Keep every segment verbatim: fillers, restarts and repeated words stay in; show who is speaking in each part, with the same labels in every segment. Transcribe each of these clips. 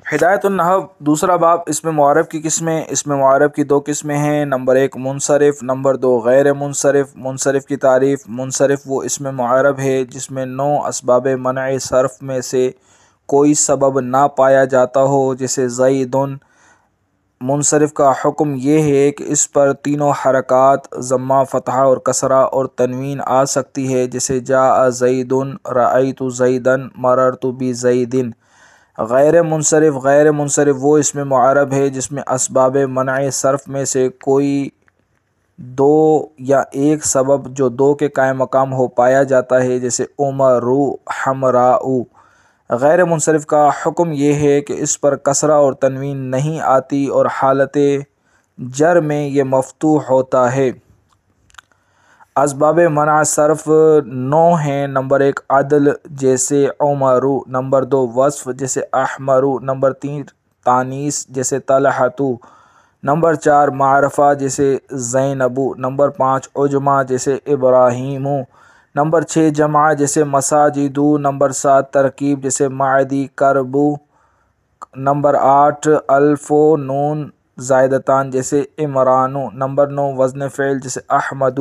Speaker 1: ہدایت النحو دوسرا باب، اس میں معرب کی قسمیں۔ اس میں معرب کی دو قسمیں ہیں، نمبر ایک منصرف، نمبر دو غیر منصرف۔ منصرف کی تعریف: منصرف وہ اس میں معرب ہے جس میں نو اسباب منع صرف میں سے کوئی سبب نہ پایا جاتا ہو، جیسے زیدن۔ منصرف کا حکم یہ ہے کہ اس پر تینوں حرکات ضمہ، فتحہ اور کسرہ اور تنوین آ سکتی ہے، جیسے جاء زیدن، رأیت زیدن، مررت بزیدن۔ غیر منصرف غیر منصرف وہ اس میں معرب ہے جس میں اسباب منع صرف میں سے کوئی دو یا ایک سبب جو دو کے قائم مقام ہو پایا جاتا ہے، جیسے عمر، حمراء۔ غیر منصرف کا حکم یہ ہے کہ اس پر کسرہ اور تنوین نہیں آتی اور حالت جر میں یہ مفتوح ہوتا ہے۔ اسباب منع صرف نو ہیں، نمبر ایک عدل جیسے عمر، نمبر دو وصف جیسے احمر، نمبر تین تانیث جیسے طلحۃ، نمبر چار معرفہ جیسے زینب، نمبر پانچ عجمہ جیسے ابراہیم، نمبر چھ جمع جیسے مساجد، نمبر سات ترکیب جیسے معدی کرب، نمبر آٹھ الف و نون زائدتان جیسے عمران، نمبر نو وزن فعل جیسے احمد۔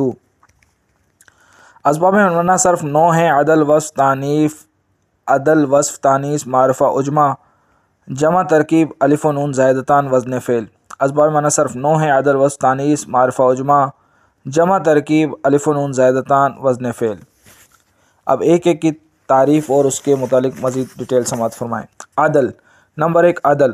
Speaker 1: اسباب منع صرف نو ہیں، عدل، وصف، تانیث عدل وصف تانیث معرفہ عجمہ، جمع ترکیب الف و نون زائدتان وزن فعل۔ اسباب منع صرف نو ہیں، عدل، وصف، تانیث معرفہ عجمہ، جمع ترکیب الف و نون زائدتان وزن فعل۔ اب ایک ایک کی تعریف اور اس کے متعلق مزید ڈیٹیل سماعت فرمائیں۔ عدل، نمبر ایک عدل،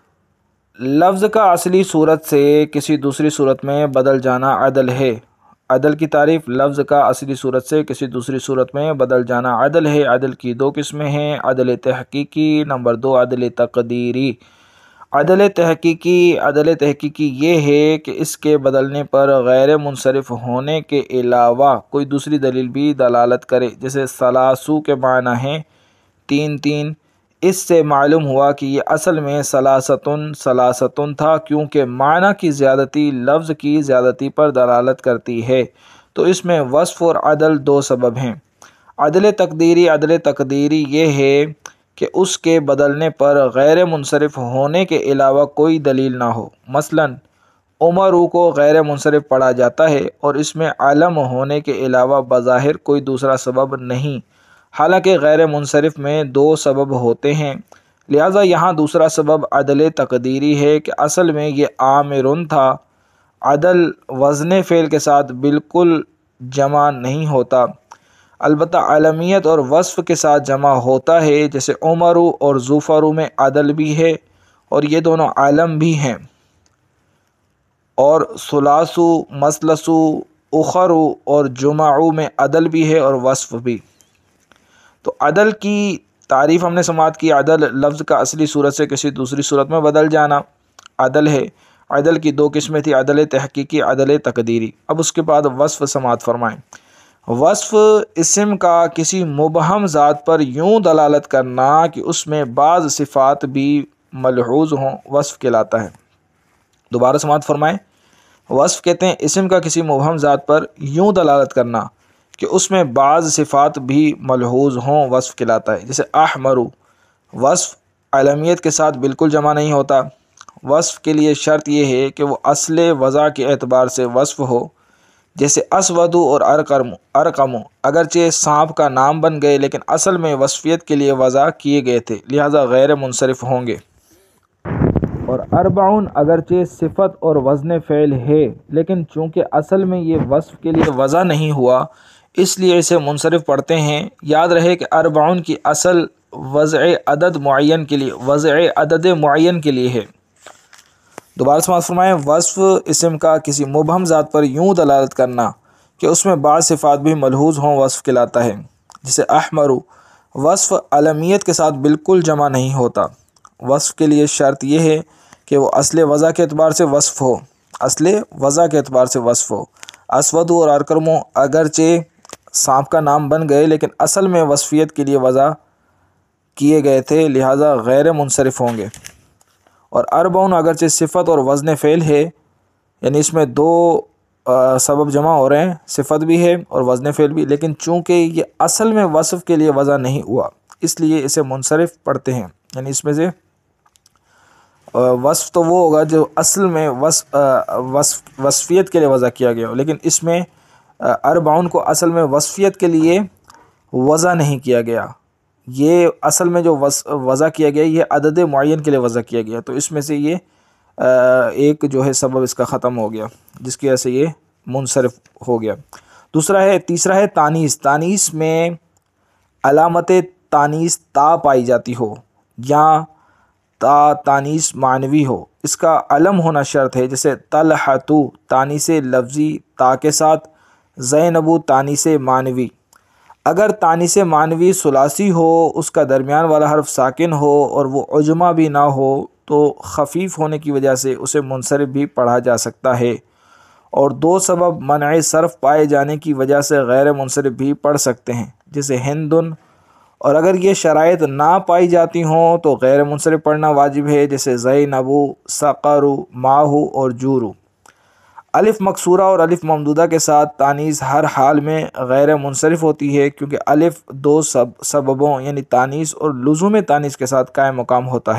Speaker 1: لفظ کا اصلی صورت سے کسی دوسری صورت میں بدل جانا عدل ہے۔ عدل کی تعریف: لفظ کا اصلی صورت سے کسی دوسری صورت میں بدل جانا عدل ہے۔ عدل کی دو قسمیں ہیں، عدل تحقیقی، نمبر دو عدل تقدیری۔ عدل تحقیقی عدل تحقیقی یہ ہے کہ اس کے بدلنے پر غیر منصرف ہونے کے علاوہ کوئی دوسری دلیل بھی دلالت کرے، جیسے ثلاثو کے معنی ہیں تین تین۔ اس سے معلوم ہوا کہ یہ اصل میں ثلاثتن ثلاثتن تھا، کیونکہ معنی کی زیادتی لفظ کی زیادتی پر دلالت کرتی ہے، تو اس میں وصف اور عدل دو سبب ہیں۔ عدل تقدیری عدل تقدیری یہ ہے کہ اس کے بدلنے پر غیر منصرف ہونے کے علاوہ کوئی دلیل نہ ہو۔ مثلا عمر کو غیر منصرف پڑھا جاتا ہے اور اس میں علم ہونے کے علاوہ بظاہر کوئی دوسرا سبب نہیں، حالانکہ غیر منصرف میں دو سبب ہوتے ہیں، لہذا یہاں دوسرا سبب عدل تقدیری ہے کہ اصل میں یہ عامرن تھا۔ عدل وزن فعل کے ساتھ بالکل جمع نہیں ہوتا، البتہ علمیت اور وصف کے ساتھ جمع ہوتا ہے، جیسے عمر اور ظفر میں عدل بھی ہے اور یہ دونوں علم بھی ہیں، اور ثلاثو، مثلثو، اخر اور جمع میں عدل بھی ہے اور وصف بھی۔ تو عدل کی تعریف ہم نے سماعت کی: عدل لفظ کا اصلی صورت سے کسی دوسری صورت میں بدل جانا عدل ہے۔ عدل کی دو قسمیں تھی، عدل تحقیقی، عدل تقدیری۔ اب اس کے بعد وصف سماعت فرمائیں۔ وصف اسم کا کسی مبہم ذات پر یوں دلالت کرنا کہ اس میں بعض صفات بھی ملحوظ ہوں، وصف کہلاتا ہے۔ دوبارہ سماعت فرمائیں۔ وصف کہتے ہیں اسم کا کسی مبہم ذات پر یوں دلالت کرنا کہ اس میں بعض صفات بھی ملحوظ ہوں، وصف کہلاتا ہے، جیسے احمر۔ وصف علمیت کے ساتھ بالکل جمع نہیں ہوتا، وصف کے لیے شرط یہ ہے کہ وہ اصل وضع کے اعتبار سے وصف ہو، جیسے اسود اور ارقم ارقم اگرچہ سانپ کا نام بن گئے لیکن اصل میں وصفیت کے لیے وضع کیے گئے تھے، لہذا غیر منصرف ہوں گے۔ اور اربعون اگرچہ صفت اور وزن فعل ہے لیکن چونکہ اصل میں یہ وصف کے لیے وضع نہیں ہوا اس لیے اسے منصرف پڑھتے ہیں۔ یاد رہے کہ اربعون کی اصل وضع عدد معین کے لیے وضع عدد معین کے لیے ہے۔ دوبارہ سماعت فرمائیں۔ وصف اسم کا کسی مبہم ذات پر یوں دلالت کرنا کہ اس میں بعض صفات بھی ملحوظ ہوں، وصف کہلاتا ہے، جیسے احمر۔ وصف علمیت کے ساتھ بالکل جمع نہیں ہوتا، وصف کے لیے شرط یہ ہے کہ وہ اصل وضع کے اعتبار سے وصف ہو اصل وضع کے اعتبار سے وصف ہو۔ اسود اور ارقم اگرچہ سانپ کا نام بن گئے لیکن اصل میں وصفیت کے لیے وضع کیے گئے تھے، لہذا غیر منصرف ہوں گے۔ اور اربعون اگرچہ صفت اور وزن فعل ہے، یعنی اس میں دو سبب جمع ہو رہے ہیں، صفت بھی ہے اور وزن فعل بھی، لیکن چونکہ یہ اصل میں وصف کے لیے وضع نہیں ہوا اس لیے اسے منصرف پڑھتے ہیں، یعنی اس میں سے وصف تو وہ ہوگا جو اصل میں وصف وصف وصفیت کے لیے وضع کیا گیا ہو، لیکن اس میں اربعون کو اصل میں وصفیت کے لیے وضع نہیں کیا گیا، یہ اصل میں جو وضع کیا گیا یہ عدد معین کے لیے وضع کیا گیا، تو اس میں سے یہ ایک جو ہے سبب اس کا ختم ہو گیا جس کی وجہ سے یہ منصرف ہو گیا۔ دوسرا ہے تیسرا ہے تانیث۔ تانیث میں علامت تانیث تا پائی جاتی ہو یا تا تانیث معنوی ہو، اس کا علم ہونا شرط ہے، جیسے طلحتو تانیث لفظی تا کے ساتھ، زینبو تانیث معنوی۔ اگر تانیث معنوی ثلاثی ہو، اس کا درمیان والا حرف ساکن ہو اور وہ عجمہ بھی نہ ہو تو خفیف ہونے کی وجہ سے اسے منصرف بھی پڑھا جا سکتا ہے، اور دو سبب منع صرف پائے جانے کی وجہ سے غیر منصرف بھی پڑھ سکتے ہیں، جیسے ہندن، اور اگر یہ شرائط نہ پائی جاتی ہوں تو غیر منصرف پڑھنا واجب ہے، جیسے زینبو، سقرو، ماہو اور جورو۔ الف مکسورہ اور الف ممدودہ کے ساتھ تانیث ہر حال میں غیر منصرف ہوتی ہے، کیونکہ الف دو سب سببوں یعنی تانیث اور لزوم تانیث کے ساتھ قائم مقام ہوتا ہے۔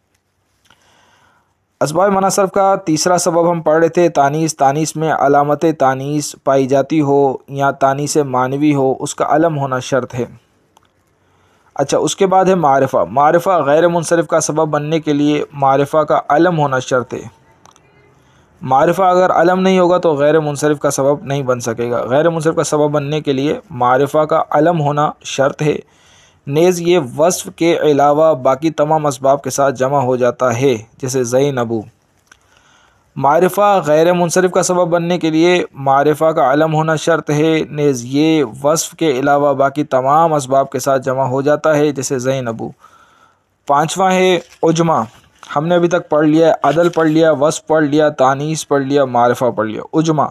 Speaker 1: اسباب منع صرف کا تیسرا سبب ہم پڑھ رہے تھے تانیث۔ تانیث میں علامت تانیث پائی جاتی ہو یا تانیث معنوی ہو، اس کا علم ہونا شرط ہے۔ اچھا، اس کے بعد ہے معرفہ۔ معرفہ غیر منصرف کا سبب بننے کے لیے معرفہ کا علم ہونا شرط ہے۔ معرفہ اگر علم نہیں ہوگا تو غیر منصرف کا سبب نہیں بن سکے گا۔ غیر منصرف کا سبب بننے کے لیے معرفہ کا علم ہونا شرط ہے، نیز یہ وصف کے علاوہ باقی تمام اسباب کے ساتھ جمع ہو جاتا ہے، جیسے زینبو۔ معرفہ غیر منصرف کا سبب بننے کے لیے معرفہ کا علم ہونا شرط ہے، نیز یہ وصف کے علاوہ باقی تمام اسباب کے ساتھ جمع ہو جاتا ہے، جیسے زینبو۔ پانچواں ہے عجمہ۔ ہم نے ابھی تک پڑھ لیا عدل پڑھ لیا، وصف پڑھ لیا، تانیث پڑھ لیا، معرفہ پڑھ لیا۔ عجمہ،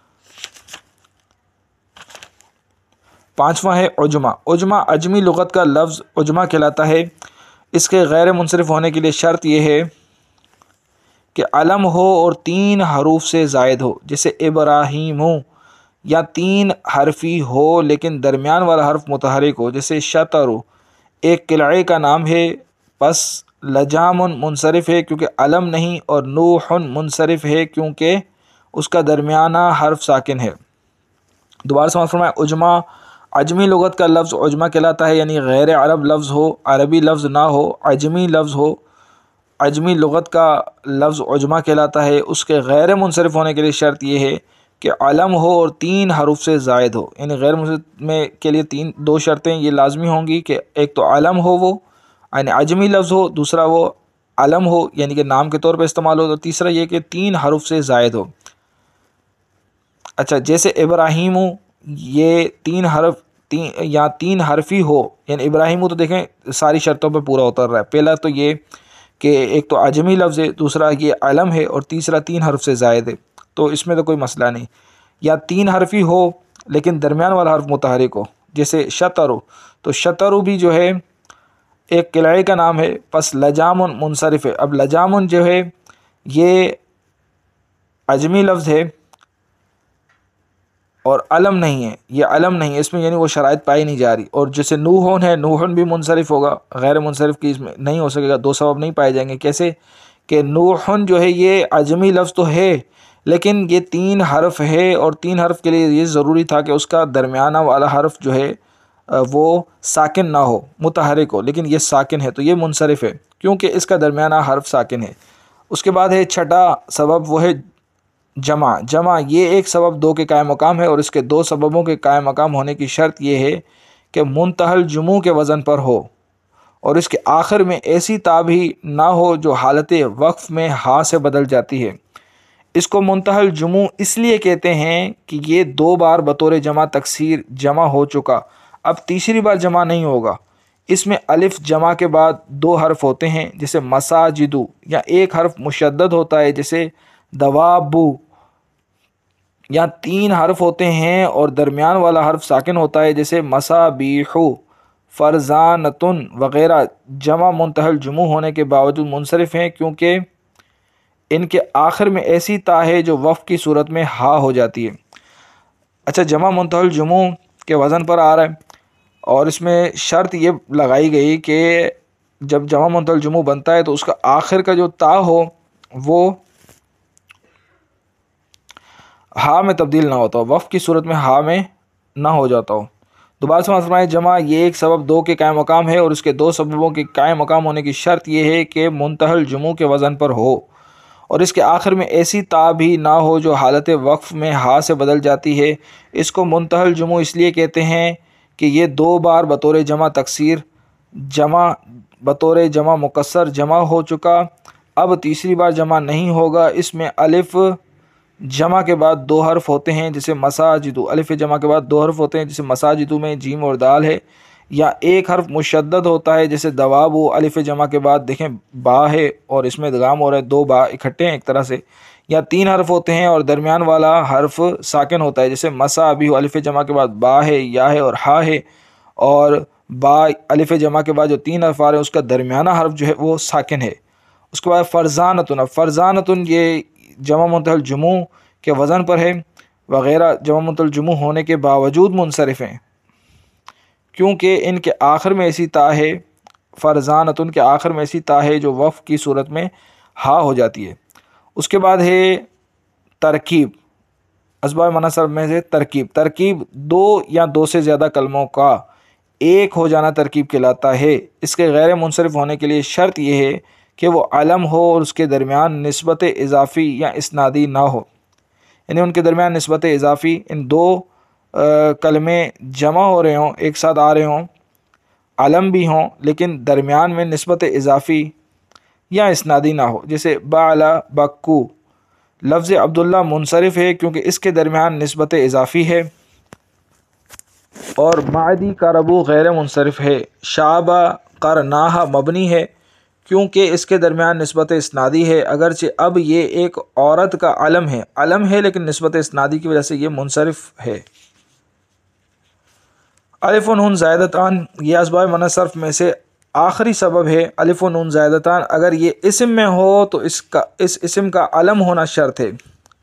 Speaker 1: پانچواں ہے عجمہ۔ عجمہ عجمی لغت کا لفظ عجمہ کہلاتا ہے۔ اس کے غیر منصرف ہونے کے لیے شرط یہ ہے کہ علم ہو اور تین حروف سے زائد ہو، جیسے ابراہیم، یا تین حرفی ہو لیکن درمیان والا حرف متحرک ہو، جیسے شطر۔ ایک قلعے کا نام ہے، پس لجام منصرف ہے کیونکہ علم نہیں، اور نوح منصرف ہے کیونکہ اس کا درمیانہ حرف ساکن ہے۔ دوبارہ سماعت فرمائیں، عجمہ عجمی لغت کا لفظ عجمہ کہلاتا ہے، یعنی غیر عرب لفظ ہو، عربی لفظ نہ ہو، عجمی لفظ ہو، عجمی لغت کا لفظ عجمہ کہلاتا ہے۔ اس کے غیر منصرف ہونے کے لیے شرط یہ ہے کہ علم ہو اور تین حروف سے زائد ہو، یعنی غیر منصرف میں کے لیے تین دو شرطیں یہ لازمی ہوں گی کہ ایک تو علم ہو، وہ یعنی عجمی لفظ ہو، دوسرا وہ علم ہو یعنی کہ نام کے طور پہ استعمال ہو، اور تیسرا یہ کہ تین حروف سے زائد ہو۔ اچھا، جیسے ابراہیم، یہ تین حرف تین یا تین حرفی ہو، یعنی ابراہیم تو دیکھیں ساری شرطوں پہ پورا اتر رہا ہے۔ پہلا تو یہ کہ ایک تو عجمی لفظ ہے، دوسرا یہ علم ہے، اور تیسرا تین حرف سے زائد ہے، تو اس میں تو کوئی مسئلہ نہیں۔ یا تین حرفی ہو لیکن درمیان والا حرف متحرک ہو، جیسے شطر، تو شطر بھی جو ہے ایک قلعے کا نام ہے، پس لجام منصرف ہے۔ اب لجام جو ہے یہ عجمی لفظ ہے اور علم نہیں ہے، یہ علم نہیں ہے، اس میں یعنی وہ شرائط پائی نہیں جا رہی۔ اور جیسے نوحن ہے، نوحن بھی منصرف ہوگا، غیر منصرف کی اس میں نہیں ہو سکے گا، دو سبب نہیں پائے جائیں گے۔ کیسے کہ نوحن جو ہے یہ عجمی لفظ تو ہے لیکن یہ تین حرف ہے، اور تین حرف کے لیے یہ ضروری تھا کہ اس کا درمیانہ والا حرف جو ہے وہ ساکن نہ ہو، متحرک ہو، لیکن یہ ساکن ہے تو یہ منصرف ہے کیونکہ اس کا درمیانہ حرف ساکن ہے۔ اس کے بعد ہے چھٹا سبب، وہ ہے جمع۔ جمع یہ ایک سبب دو کے قائم مقام ہے، اور اس کے دو سببوں کے قائم مقام ہونے کی شرط یہ ہے کہ منتہی الجموع کے وزن پر ہو، اور اس کے آخر میں ایسی تا بھی نہ ہو جو حالت وقف میں ہا سے بدل جاتی ہے۔ اس کو منتہی الجموع اس لیے کہتے ہیں کہ یہ دو بار بطور جمع تکسیر جمع ہو چکا، اب تیسری بار جمع نہیں ہوگا۔ اس میں الف جمع کے بعد دو حرف ہوتے ہیں، جیسے مساجدو، یا ایک حرف مشدد ہوتا ہے جیسے دوابو، یا تین حرف ہوتے ہیں اور درمیان والا حرف ساکن ہوتا ہے جیسے مسابیحو، فرزانتن وغیرہ۔ جمع منتہی الجموع ہونے کے باوجود منصرف ہیں کیونکہ ان کے آخر میں ایسی تا ہے جو وقف کی صورت میں ہا ہو جاتی ہے۔ اچھا، جمع منتہی الجموع کے وزن پر آ رہا ہے، اور اس میں شرط یہ لگائی گئی کہ جب جمع منتہی الجموع بنتا ہے تو اس کا آخر کا جو تا ہو وہ ہا میں تبدیل نہ ہوتا ہو، وقف کی صورت میں ہا میں نہ ہو جاتا ہو۔ دوبارہ سے فرمائے جمع یہ ایک سبب دو کے قائم مقام ہے، اور اس کے دو سببوں کے قائم مقام ہونے کی شرط یہ ہے کہ منتہی الجموع کے وزن پر ہو، اور اس کے آخر میں ایسی تا بھی نہ ہو جو حالت وقف میں ہا سے بدل جاتی ہے۔ اس کو منتہی الجموع اس لیے کہتے ہیں کہ یہ دو بار بطور جمع تکسیر جمع بطور جمع مکسر جمع ہو چکا، اب تیسری بار جمع نہیں ہوگا۔ اس میں الف جمع کے بعد دو حرف ہوتے ہیں جسے مساجدو، الف جمع کے بعد دو حرف ہوتے ہیں جسے مساجدو میں جیم اور دال ہے، یا ایک حرف مشدد ہوتا ہے جیسے دوابو، الف جمع کے بعد دیکھیں با ہے اور اس میں ادغام ہو رہا ہے، دو با اکٹھے ہیں ایک طرح سے، یا تین حرف ہوتے ہیں اور درمیان والا حرف ساکن ہوتا ہے جیسے مسا ابھی الف جمع کے بعد با ہے، یا ہے اور ہا ہے، اور با الف جمع کے بعد جو تین حرف آ رہے ہیں اس کا درمیانہ حرف جو ہے وہ ساکن ہے۔ اس کے بعد فرزانتن، اب فرزانتن یہ جمع منتہی الجموع کے وزن پر ہے، وغیرہ جمع منتہی الجموع ہونے کے باوجود منصرف ہیں کیونکہ ان کے آخر میں ایسی تا ہے، فرزانتن کے آخر میں ایسی تا ہے جو وقف کی صورت میں ہا ہو جاتی ہے۔ اس کے بعد ہے ترکیب، اسباب منع صرف میں سے ترکیب، ترکیب دو یا دو سے زیادہ کلموں کا ایک ہو جانا ترکیب کہلاتا ہے۔ اس کے غیر منصرف ہونے کے لیے شرط یہ ہے کہ وہ علم ہو اور اس کے درمیان نسبت اضافی یا اسنادی نہ ہو، یعنی ان کے درمیان نسبت اضافی، ان دو کلمے جمع ہو رہے ہوں، ایک ساتھ آ رہے ہوں، علم بھی ہوں، لیکن درمیان میں نسبت اضافی یا اسنادی نہ ہو، جیسے بعلا بکو، لفظ عبداللہ منصرف ہے کیونکہ اس کے درمیان نسبت اضافی ہے، اور معدی کربو غیر منصرف ہے۔ شابہ قرناہا مبنی ہے کیونکہ اس کے درمیان نسبت اسنادی ہے، اگرچہ اب یہ ایک عورت کا علم ہے علم ہے لیکن نسبت اسنادی کی وجہ سے یہ منصرف ہے۔ الف و نون زائدتان یہ اسباب منع صرف میں سے آخری سبب ہے۔ الف و نون زائدتان اگر یہ اسم میں ہو تو اس کا اس اسم کا علم ہونا شرط ہے۔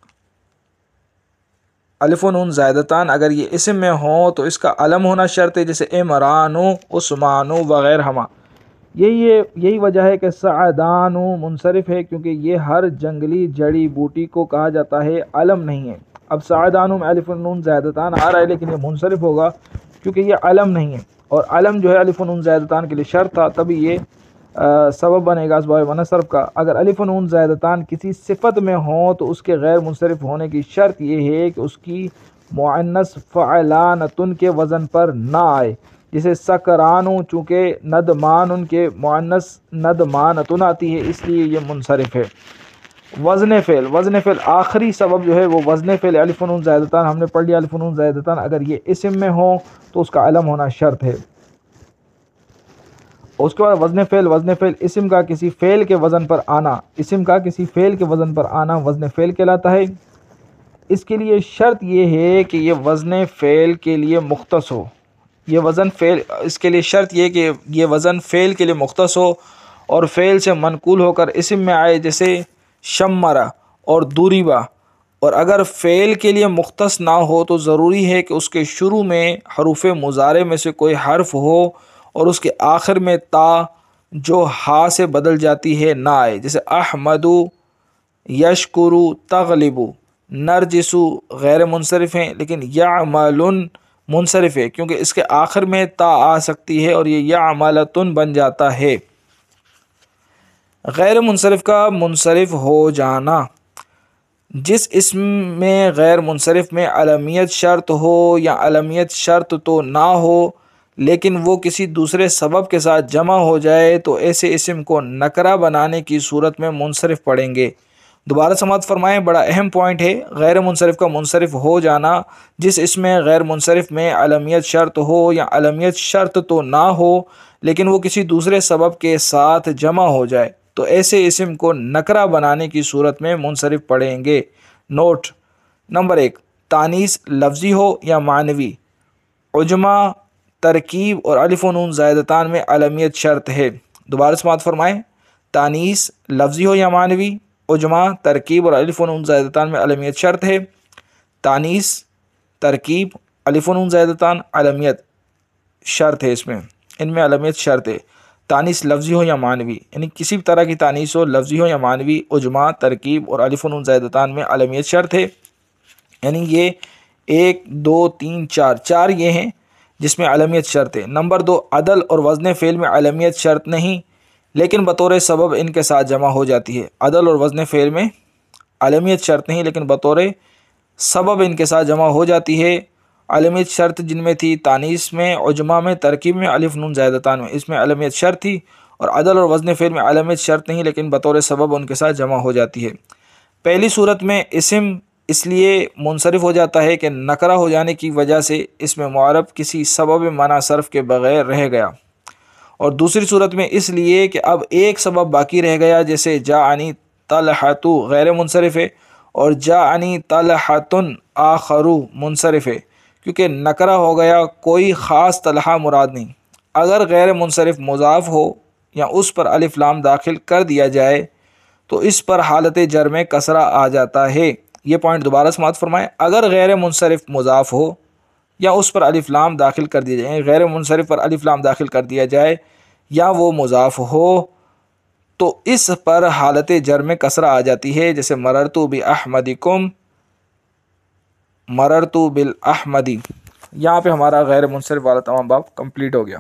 Speaker 1: الف و نون زائدتان اگر یہ اسم میں ہو تو اس کا علم ہونا شرط ہے، جیسے عمرانو، عثمانو وغیر ہما۔ یہی یہی وجہ ہے کہ سعدانو منصرف ہے کیونکہ یہ ہر جنگلی جڑی بوٹی کو کہا جاتا ہے، علم نہیں ہے۔ اب سعدانو میں الف و نون زائدتان آ رہا ہے لیکن یہ منصرف ہوگا کیونکہ یہ علم نہیں ہے، اور علم جو ہے الف و نون زائدتان کے لیے شرط تھا، تبھی یہ سبب بنے گا اسباب منع صرف کا۔ اگر الف و نون زائدتان کسی صفت میں ہوں تو اس کے غیر منصرف ہونے کی شرط یہ ہے کہ اس کی مؤنث فعلانتن کے وزن پر نہ آئے، جیسے سکرانو، چونکہ ندمان ان کے مؤنث ندمانتن آتی ہے اس لیے یہ منصرف ہے۔ وزن فعل، وزن فعل آخری سبب جو ہے وہ وزن فعل الف و نون زائدتان، ہم نے پڑھ لیا الف و نون زائدتان اگر یہ اسم میں ہو تو اس کا علم ہونا شرط ہے۔ اس کے بعد وزن فعل، وزن فعل اسم کا کسی فعل کے وزن پر آنا، اسم کا کسی فعل کے وزن پر آنا وزن فعل کہلاتا ہے۔ اس کے لیے شرط یہ ہے کہ یہ وزن فعل کے لیے مختص ہو، یہ وزن فعل اس کے لیے شرط یہ کہ یہ وزن فعل کے لیے مختص ہو اور فعل سے منقول ہو کر اسم میں آئے، جیسے شمرا اور دوریبا۔ اور اگر فعل کے لیے مختص نہ ہو تو ضروری ہے کہ اس کے شروع میں حروف مضارع میں سے کوئی حرف ہو اور اس کے آخر میں تا جو ہا سے بدل جاتی ہے نہ آئے، جیسے احمدو، یشکرو، تغلبو۔ نرجسو غیر منصرف ہیں لیکن یعملن منصرف ہے کیونکہ اس کے آخر میں تا آ سکتی ہے اور یہ یعملتن بن جاتا ہے۔ غیر منصرف کا منصرف ہو جانا، جس اسم میں غیر منصرف میں علمیت شرط ہو یا علمیت شرط تو نہ ہو لیکن وہ کسی دوسرے سبب کے ساتھ جمع ہو جائے تو ایسے اسم کو نکرہ بنانے کی صورت میں منصرف پڑھیں گے۔ دوبارہ سماعت فرمائیں، بڑا اہم پوائنٹ ہے، غیر منصرف کا منصرف ہو جانا، جس اسم میں غیر منصرف میں علمیت شرط ہو یا علمیت شرط تو نہ ہو لیکن وہ کسی دوسرے سبب کے ساتھ جمع ہو جائے تو ایسے اسم کو نکرہ بنانے کی صورت میں منصرف پڑھیں گے۔ نوٹ نمبر ایک، تانیث لفظی ہو یا معنوی، عجمہ، ترکیب اور الف و نون زائدتان میں علمیت شرط ہے۔ دوبارہ سماعت فرمائیں، تانیث لفظی ہو یا معنوی، عجمہ، ترکیب اور الف و نون زائدتان میں علمیت شرط ہے۔ تانیث، ترکیب، الف و نون زائدتان علمیت شرط ہے، اس میں ان میں علمیت شرط ہے۔ تانیث لفظی ہو یا معنوی، یعنی کسی بھی طرح کی تانیث ہو، لفظی ہو یا معنوی، اجماع، ترکیب اور الف و نون زائدتان میں علمیت شرط ہے۔ یعنی یہ ایک دو تین چار چار یہ ہیں جس میں علمیت شرط ہے۔ نمبر دو، عدل اور وزن فعل میں علمیت شرط نہیں لیکن بطور سبب ان کے ساتھ جمع ہو جاتی ہے۔ عدل اور وزن فعل میں علمیت شرط نہیں لیکن بطور سبب ان کے ساتھ جمع ہو جاتی ہے۔ علمیت شرط جن میں تھی تانیث میں، اجماع میں، ترکیب میں، الف نون زائدتان میں، اس میں علمیت شرط تھی، اور عدل اور وزن فعل میں علمیت شرط نہیں لیکن بطور سبب ان کے ساتھ جمع ہو جاتی ہے۔ پہلی صورت میں اسم اس لیے منصرف ہو جاتا ہے کہ نکرہ ہو جانے کی وجہ سے اس میں معرب کسی سبب منع صرف کے بغیر رہ گیا، اور دوسری صورت میں اس لیے کہ اب ایک سبب باقی رہ گیا، جیسے جاءنی طلحۃ غیر منصرف ہے اور جاءنی طلحۃ آخر منصرف ہے، کیونکہ نکرہ ہو گیا، کوئی خاص طلحہ مراد نہیں۔ اگر غیر منصرف مضاف ہو یا اس پر الف لام داخل کر دیا جائے تو اس پر حالت جر میں کسرہ آ جاتا ہے۔ یہ پوائنٹ دوبارہ سماعت فرمائیں، اگر غیر منصرف مضاف ہو یا اس پر الف لام داخل کر دیا جائے، غیر منصرف پر الف لام داخل کر دیا جائے یا وہ مضاف ہو تو اس پر حالت جر میں کسرہ آ جاتی ہے، جیسے مررت باحمدکم، مررت بالاحمدی۔ یہاں پہ ہمارا غیر منصرف والا تمام باب کمپلیٹ ہو گیا۔